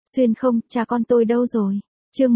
Xuyên không, cha con tôi đâu rồi? Chương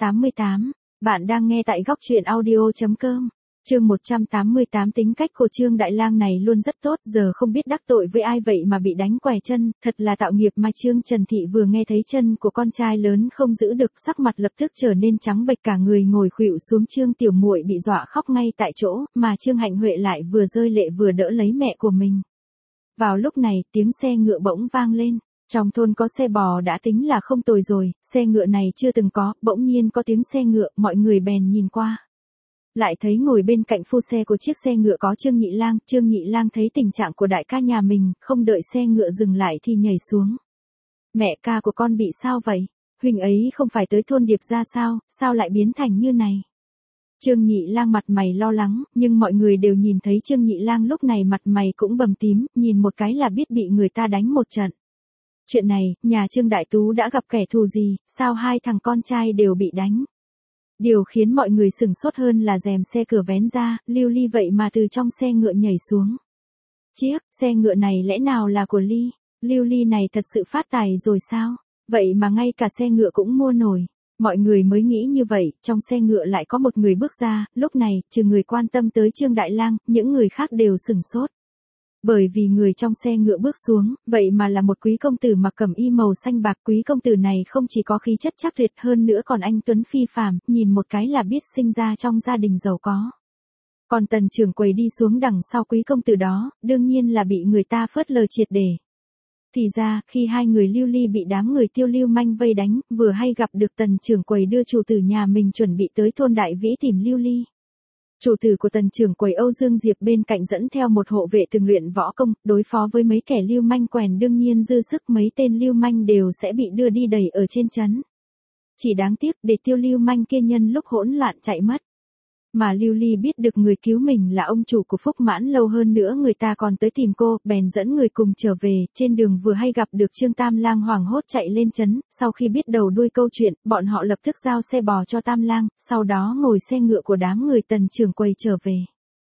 188. Bạn đang nghe tại góc truyện audio.com. Chương 188. Tính cách của Trương Đại Lang này luôn rất tốt, giờ không biết đắc tội với ai vậy mà bị đánh què chân, thật là tạo nghiệp mà. Trương Trần Thị vừa nghe thấy chân của con trai lớn không giữ được, sắc mặt lập tức trở nên trắng bệch, cả người ngồi khuỵu xuống. Trương tiểu muội bị dọa khóc ngay tại chỗ, mà Trương Hạnh Huệ lại vừa rơi lệ vừa đỡ lấy mẹ của mình. Vào lúc này, tiếng xe ngựa bỗng vang lên. Trong thôn có xe bò đã tính là không tồi rồi, xe ngựa này chưa từng có, bỗng nhiên có tiếng xe ngựa, mọi người bèn nhìn qua. Lại thấy ngồi bên cạnh phu xe của chiếc xe ngựa có Trương Nhị Lang. Trương Nhị Lang thấy tình trạng của đại ca nhà mình, không đợi xe ngựa dừng lại thì nhảy xuống. Mẹ, ca của con bị sao vậy? Huynh ấy không phải tới thôn Điệp Gia sao, sao lại biến thành như này? Trương Nhị Lang mặt mày lo lắng, nhưng mọi người đều nhìn thấy Trương Nhị Lang lúc này mặt mày cũng bầm tím, nhìn một cái là biết bị người ta đánh một trận. Chuyện này, nhà Trương Đại Tú đã gặp kẻ thù gì, sao hai thằng con trai đều bị đánh? Điều khiến mọi người sửng sốt hơn là rèm xe cửa vén ra, Lưu Ly vậy mà từ trong xe ngựa nhảy xuống. Chiếc xe ngựa này lẽ nào là của Ly? Lưu Ly này thật sự phát tài rồi sao? Vậy mà ngay cả xe ngựa cũng mua nổi. Mọi người mới nghĩ như vậy, trong xe ngựa lại có một người bước ra, lúc này, trừ người quan tâm tới Trương Đại Lang, những người khác đều sửng sốt. Bởi vì người trong xe ngựa bước xuống, vậy mà là một quý công tử mặc cẩm y màu xanh bạc. Quý công tử này không chỉ có khí chất chắc tuyệt, hơn nữa còn anh tuấn phi phàm, nhìn một cái là biết sinh ra trong gia đình giàu có. Còn Tần trưởng quầy đi xuống đằng sau quý công tử đó, đương nhiên là bị người ta phớt lờ triệt để. Thì ra, khi hai người Lưu Ly bị đám người Tiêu Lưu Manh vây đánh, vừa hay gặp được Tần trưởng quầy đưa chủ tử nhà mình chuẩn bị tới thôn Đại Vĩ tìm Lưu Ly. Chủ tử của Tần trưởng quầy Âu Dương Diệp bên cạnh dẫn theo một hộ vệ từng luyện võ công, đối phó với mấy kẻ lưu manh quèn, đương nhiên dư sức mấy tên lưu manh đều sẽ bị đưa đi đày ở trên trấn. Chỉ đáng tiếc, để Tiêu lưu manh kia nhân lúc hỗn loạn chạy mất. Mà Lưu Ly biết được người cứu mình là ông chủ của Phúc Mãn Lâu, hơn nữa người ta còn tới tìm cô, bèn dẫn người cùng trở về. Trên đường vừa hay gặp được Trương Tam Lang hoảng hốt chạy lên trấn, sau khi biết đầu đuôi câu chuyện, bọn họ lập tức giao xe bò cho Tam Lang, sau đó ngồi xe ngựa của đám người Tần trưởng quầy trở về.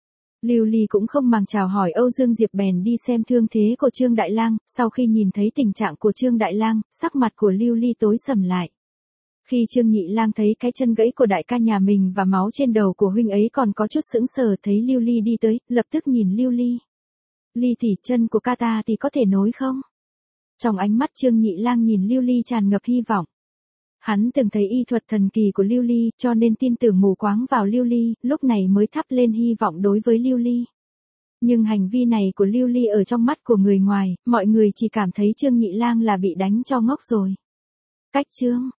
Lưu Ly cũng không màng chào hỏi Âu Dương Diệp, bèn đi xem thương thế của Trương Đại Lang. Sau khi nhìn thấy tình trạng của Trương Đại Lang, sắc mặt của Lưu Ly tối sầm lại. Khi Trương Nhị Lang thấy cái chân gãy của đại ca nhà mình và máu trên đầu của huynh ấy còn có chút sững sờ, thấy Lưu Ly đi tới, lập tức nhìn Lưu Ly. Ly tỷ, chân của ca ta thì có thể nối không? Trong ánh mắt Trương Nhị Lang nhìn Lưu Ly tràn ngập hy vọng. Hắn từng thấy y thuật thần kỳ của Lưu Ly, cho nên tin tưởng mù quáng vào Lưu Ly, lúc này mới thắp lên hy vọng đối với Lưu Ly. Nhưng hành vi này của Lưu Ly ở trong mắt của người ngoài, mọi người chỉ cảm thấy Trương Nhị Lang là bị đánh cho ngốc rồi. Cách Trương